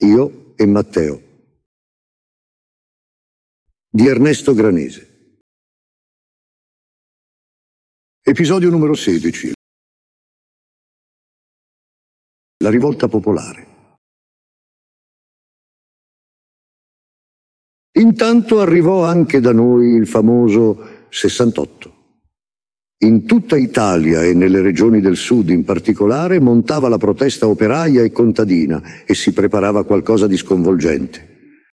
io e Matteo. Di Ernesto Granese. Episodio numero 16. La rivolta popolare. Intanto arrivò anche da noi il famoso 68. In tutta Italia e nelle regioni del sud in particolare montava la protesta operaia e contadina e si preparava qualcosa di sconvolgente.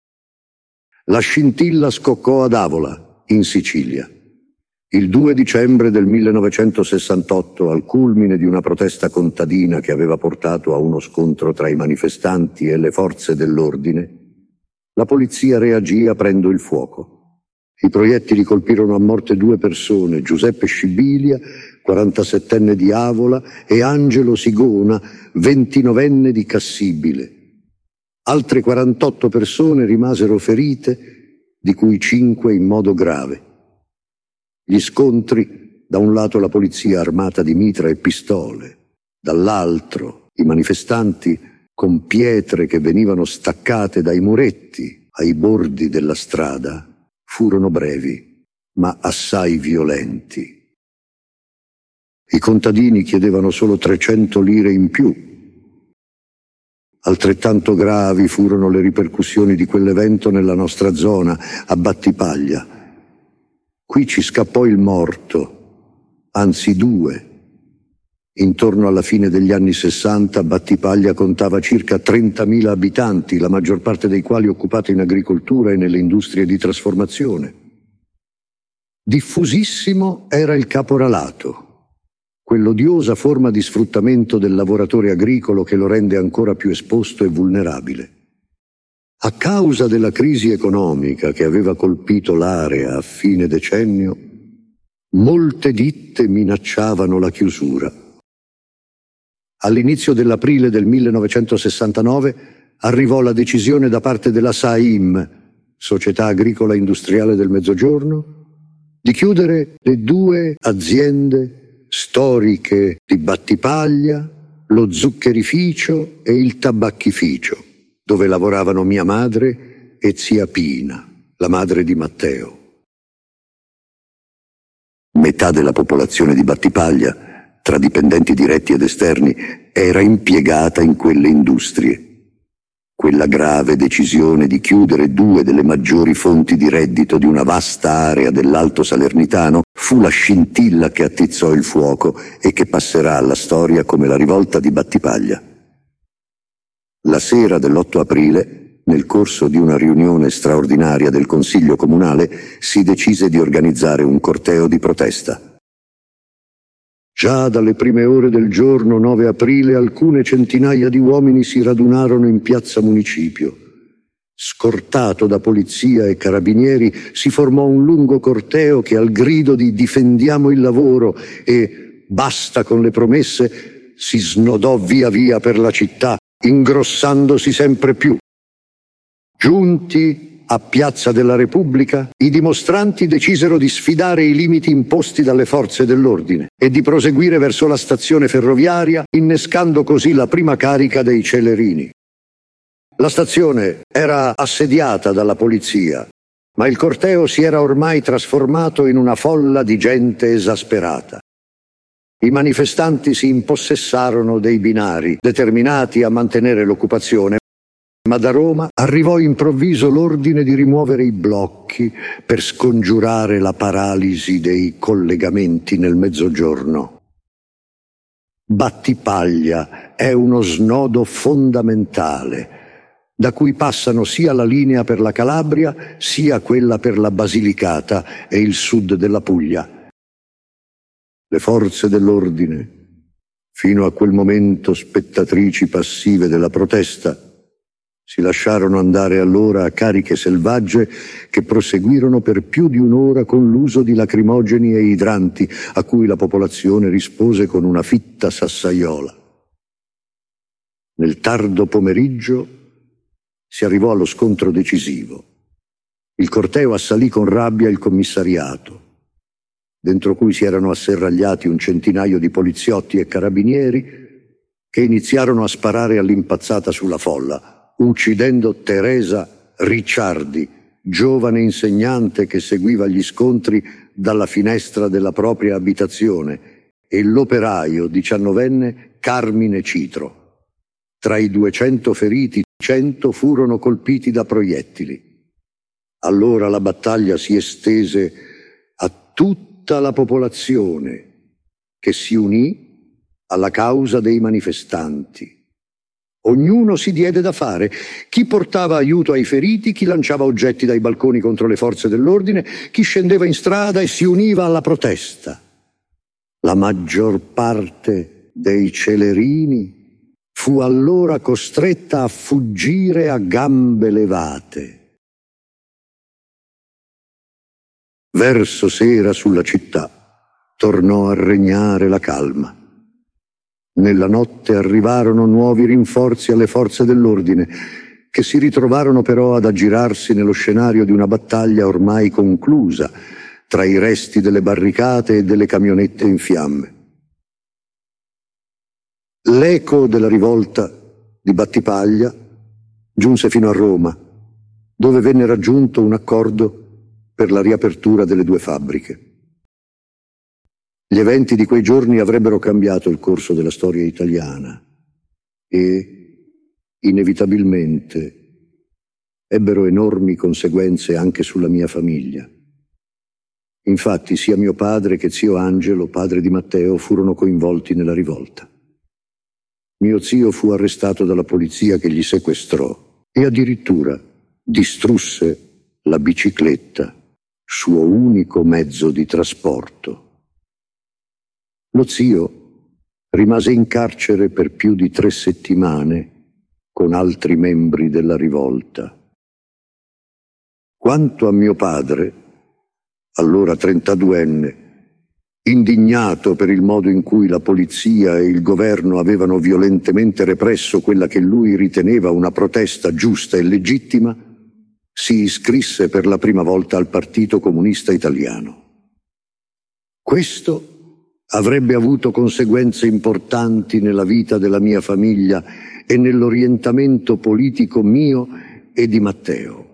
La scintilla scoccò ad Avola, in Sicilia. Il 2 dicembre del 1968, al culmine di una protesta contadina che aveva portato a uno scontro tra i manifestanti e le forze dell'ordine, la polizia reagì aprendo il fuoco. I proiettili colpirono a morte 2 persone, Giuseppe Scibilia, 47enne di Avola, e Angelo Sigona, 29enne di Cassibile. Altre 48 persone rimasero ferite, di cui 5 in modo grave. Gli scontri, da un lato la polizia armata di mitra e pistole, dall'altro i manifestanti con pietre che venivano staccate dai muretti ai bordi della strada, furono brevi, ma assai violenti. I contadini chiedevano solo 300 lire in più. Altrettanto gravi furono le ripercussioni di quell'evento nella nostra zona, a Battipaglia. Qui ci scappò il morto, anzi 2. Intorno alla fine degli anni 60 Battipaglia contava circa 30.000 abitanti, la maggior parte dei quali occupati in agricoltura e nelle industrie di trasformazione. Diffusissimo era il caporalato, quell'odiosa forma di sfruttamento del lavoratore agricolo che lo rende ancora più esposto e vulnerabile. A causa della crisi economica che aveva colpito l'area a fine decennio, molte ditte minacciavano la chiusura. All'inizio dell'aprile del 1969 arrivò la decisione da parte della SAIM, Società Agricola Industriale del Mezzogiorno, di chiudere le 2 aziende storiche di Battipaglia, lo zuccherificio e il tabacchificio, dove lavoravano mia madre e zia Pina, la madre di Matteo. Metà della popolazione di Battipaglia, tra dipendenti diretti ed esterni, era impiegata in quelle industrie. Quella grave decisione di chiudere 2 delle maggiori fonti di reddito di una vasta area dell'Alto Salernitano fu la scintilla che attizzò il fuoco e che passerà alla storia come la rivolta di Battipaglia. La sera dell'8 aprile, nel corso di una riunione straordinaria del Consiglio Comunale, si decise di organizzare un corteo di protesta. Già dalle prime ore del giorno 9 aprile alcune centinaia di uomini si radunarono in piazza Municipio. Scortato da polizia e carabinieri, si formò un lungo corteo che al grido di "difendiamo il lavoro" e "basta con le promesse" si snodò via via per la città, ingrossandosi sempre più. Giunti a Piazza della Repubblica, i dimostranti decisero di sfidare i limiti imposti dalle forze dell'ordine e di proseguire verso la stazione ferroviaria, innescando così la prima carica dei Celerini. La stazione era assediata dalla polizia, ma il corteo si era ormai trasformato in una folla di gente esasperata. I manifestanti si impossessarono dei binari, determinati a mantenere l'occupazione, ma da Roma arrivò improvviso l'ordine di rimuovere i blocchi per scongiurare la paralisi dei collegamenti nel Mezzogiorno. Battipaglia è uno snodo fondamentale, da cui passano sia la linea per la Calabria sia quella per la Basilicata e il sud della Puglia. Le forze dell'ordine, fino a quel momento spettatrici passive della protesta, si lasciarono andare allora a cariche selvagge che proseguirono per più di un'ora con l'uso di lacrimogeni e idranti, a cui la popolazione rispose con una fitta sassaiola. Nel tardo pomeriggio si arrivò allo scontro decisivo. Il corteo assalì con rabbia il commissariato, dentro cui si erano asserragliati un centinaio di poliziotti e carabinieri che iniziarono a sparare all'impazzata sulla folla. uccidendo Teresa Ricciardi, giovane insegnante che seguiva gli scontri dalla finestra della propria abitazione, e l'operaio 19enne Carmine Citro. Tra i 200 feriti, 100 furono colpiti da proiettili. Allora la battaglia si estese a tutta la popolazione, che si unì alla causa dei manifestanti. Ognuno si diede da fare, chi portava aiuto ai feriti, chi lanciava oggetti dai balconi contro le forze dell'ordine, chi scendeva in strada e si univa alla protesta. La maggior parte dei celerini fu allora costretta a fuggire a gambe levate. Verso sera sulla città tornò a regnare la calma. Nella notte arrivarono nuovi rinforzi alle forze dell'ordine, che si ritrovarono però ad aggirarsi nello scenario di una battaglia ormai conclusa, tra i resti delle barricate e delle camionette in fiamme. L'eco della rivolta di Battipaglia giunse fino a Roma, dove venne raggiunto un accordo per la riapertura delle 2 fabbriche. Gli eventi di quei giorni avrebbero cambiato il corso della storia italiana e, inevitabilmente, ebbero enormi conseguenze anche sulla mia famiglia. Infatti, sia mio padre che zio Angelo, padre di Matteo, furono coinvolti nella rivolta. Mio zio fu arrestato dalla polizia che gli sequestrò e addirittura distrusse la bicicletta, suo unico mezzo di trasporto. Lo zio rimase in carcere per più di 3 settimane con altri membri della rivolta. Quanto a mio padre, allora 32enne, indignato per il modo in cui la polizia e il governo avevano violentemente represso quella che lui riteneva una protesta giusta e legittima, si iscrisse per la prima volta al Partito Comunista Italiano. Questo avrebbe avuto conseguenze importanti nella vita della mia famiglia e nell'orientamento politico mio e di Matteo.